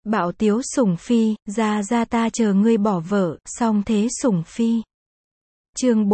Bảo Tiếu Sủng Phi, ra ta chờ ngươi bỏ vợ, song thế Sủng Phi. Chương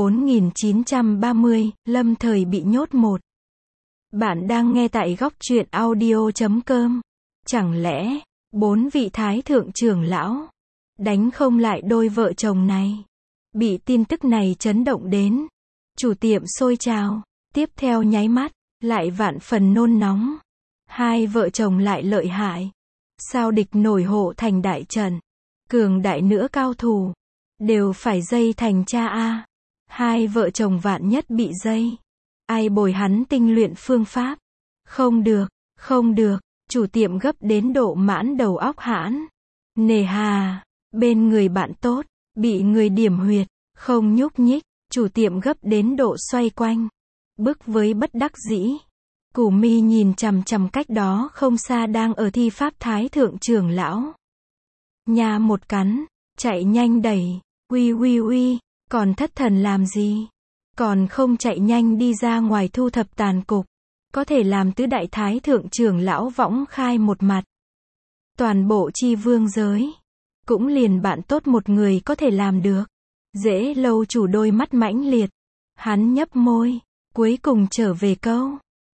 4930, lâm thời bị nhốt một. Bạn đang nghe tại góc truyện audio.com. Chẳng lẽ, 4 vị thái thượng trưởng lão đánh không lại đôi vợ chồng này? Bị tin tức này chấn động đến, chủ tiệm sôi trào, tiếp theo nháy mắt, lại vạn phần nôn nóng. Hai vợ chồng lại lợi hại. Sao địch nổi Hộ Thành đại trận? Cường đại nữa cao thủ, đều phải dây thành cha a. Hai vợ chồng vạn nhất bị dây, ai bồi hắn tinh luyện phương pháp? Không được, không được, chủ tiệm gấp đến độ mãn đầu óc hãn. Nề hà, bên người bạn tốt, bị người điểm huyệt, không nhúc nhích, chủ tiệm gấp đến độ xoay quanh, bức với bất đắc dĩ. Củ Mi nhìn chằm chằm cách đó không xa đang ở thi pháp thái thượng trưởng lão. Nha một cắn, chạy nhanh đẩy, uy, còn thất thần làm gì? Còn không chạy nhanh đi ra ngoài thu thập tàn cục, có thể làm tứ đại thái thượng trưởng lão võng khai một mặt. Toàn bộ chi vương giới, cũng liền bạn tốt một người có thể làm được. Dễ Lâu chủ đôi mắt mãnh liệt, hắn nhấp môi, cuối cùng trở về câu.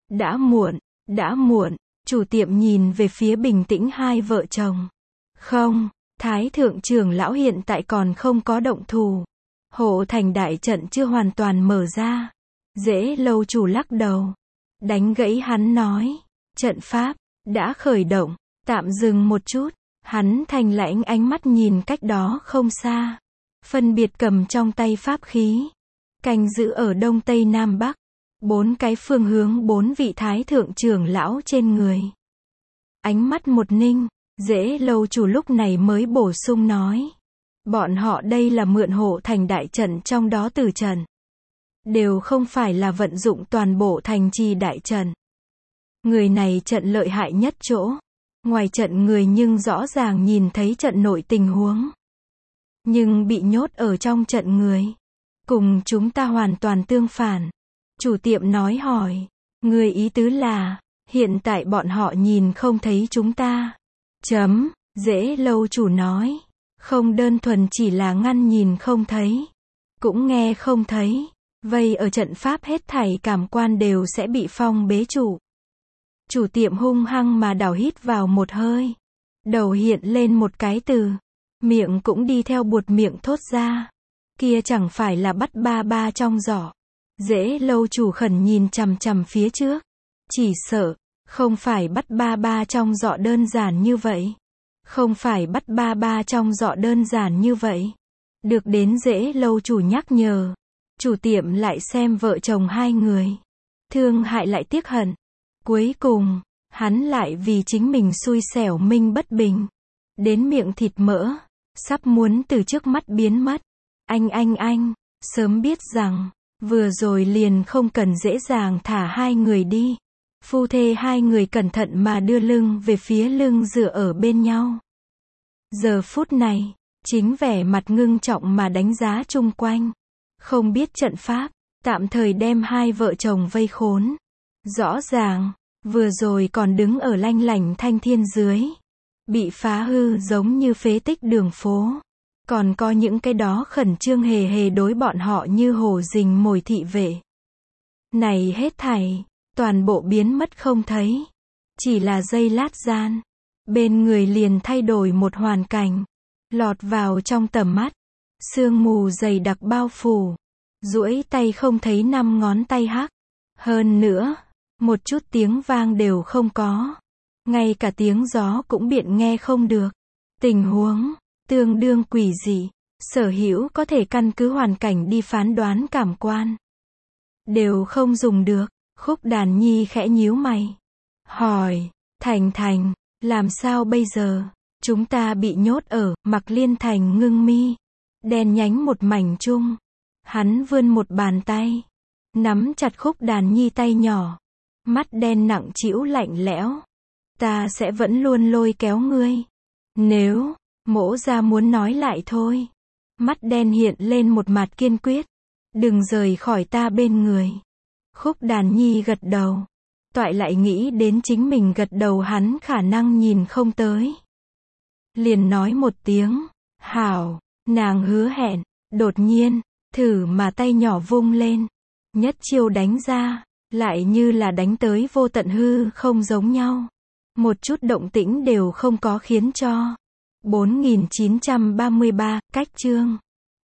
Đã muộn, chủ tiệm nhìn về phía bình tĩnh hai vợ chồng. Không, thái thượng trưởng lão hiện tại còn không có động thủ. Hộ Thành đại trận chưa hoàn toàn mở ra. Dễ Lâu chủ lắc đầu, đánh gãy hắn nói, trận pháp đã khởi động, tạm dừng một chút. Hắn thanh lãnh ánh mắt nhìn cách đó không xa, phân biệt cầm trong tay pháp khí, canh giữ ở đông tây nam bắc, 4 cái phương hướng 4 vị thái thượng trưởng lão trên người. Ánh mắt một ninh, Dễ Lâu chủ lúc này mới bổ sung nói, bọn họ đây là mượn Hộ Thành đại trận trong đó tử trận, đều không phải là vận dụng toàn bộ thành trì đại trận. Người này trận lợi hại nhất chỗ, ngoài trận người nhưng rõ ràng nhìn thấy trận nội tình huống, nhưng bị nhốt ở trong trận người, cùng chúng ta hoàn toàn tương phản. Chủ tiệm nói hỏi, người ý tứ là, hiện tại bọn họ nhìn không thấy chúng ta. Dễ Lâu chủ nói, không đơn thuần chỉ là ngăn nhìn không thấy, cũng nghe không thấy, vây ở trận pháp hết thảy cảm quan đều sẽ bị phong bế trụ. Chủ tiệm hung hăng mà đảo hít vào một hơi, đầu hiện lên một cái từ, miệng cũng đi theo buột miệng thốt ra, kia chẳng phải là bắt ba trong giỏ. Dễ Lâu chủ khẩn nhìn chằm chằm phía trước, chỉ sợ không phải bắt ba trong giỏ đơn giản như vậy. Không phải bắt ba trong giỏ đơn giản như vậy. Được đến Dễ Lâu chủ nhắc nhở, chủ tiệm lại xem vợ chồng hai người, thương hại lại tiếc hận. Cuối cùng, hắn lại vì chính mình xui xẻo minh bất bình, đến miệng thịt mỡ, sắp muốn từ trước mắt biến mất. Anh, sớm biết rằng, vừa rồi liền không cần dễ dàng thả hai người đi. Phu thê hai người cẩn thận mà đưa lưng về phía lưng dựa ở bên nhau. Giờ phút này, chính vẻ mặt ngưng trọng mà đánh giá chung quanh. Không biết trận pháp, tạm thời đem hai vợ chồng vây khốn. Rõ ràng, vừa rồi còn đứng ở lanh lảnh thanh thiên dưới, bị phá hư giống như phế tích đường phố. Còn có những cái đó khẩn trương hề đối bọn họ như hổ rình mồi thị vệ. Này hết thảy, toàn bộ biến mất không thấy. Chỉ là giây lát gian, bên người liền thay đổi một hoàn cảnh, lọt vào trong tầm mắt. Sương mù dày đặc bao phủ, duỗi tay không thấy 5 ngón tay hắc. Hơn nữa, một chút tiếng vang đều không có. Ngay cả tiếng gió cũng biện nghe không được. Tình huống tương đương quỷ dị, sở hữu có thể căn cứ hoàn cảnh đi phán đoán cảm quan, đều không dùng được. Khúc Đàn Nhi khẽ nhíu mày, hỏi, Thành, làm sao bây giờ? Chúng ta bị nhốt ở. Mặc Liên Thành ngưng mi, đen nhánh một mảnh chung. Hắn vươn một bàn tay, nắm chặt Khúc Đàn Nhi tay nhỏ, mắt đen nặng trĩu lạnh lẽo. Ta sẽ vẫn luôn lôi kéo ngươi. Nếu Mỗ ra muốn nói lại thôi. Mắt đen hiện lên một mặt kiên quyết. Đừng rời khỏi ta bên người. Khúc Đàn Nhi gật đầu. Toại lại nghĩ đến chính mình gật đầu hắn khả năng nhìn không tới. liền nói một tiếng, hảo, nàng hứa hẹn, đột nhiên, thử mà tay nhỏ vung lên, nhất chiêu đánh ra, lại như là đánh tới vô tận hư không giống nhau. Một chút động tĩnh đều không có khiến cho. 4933, cách chương.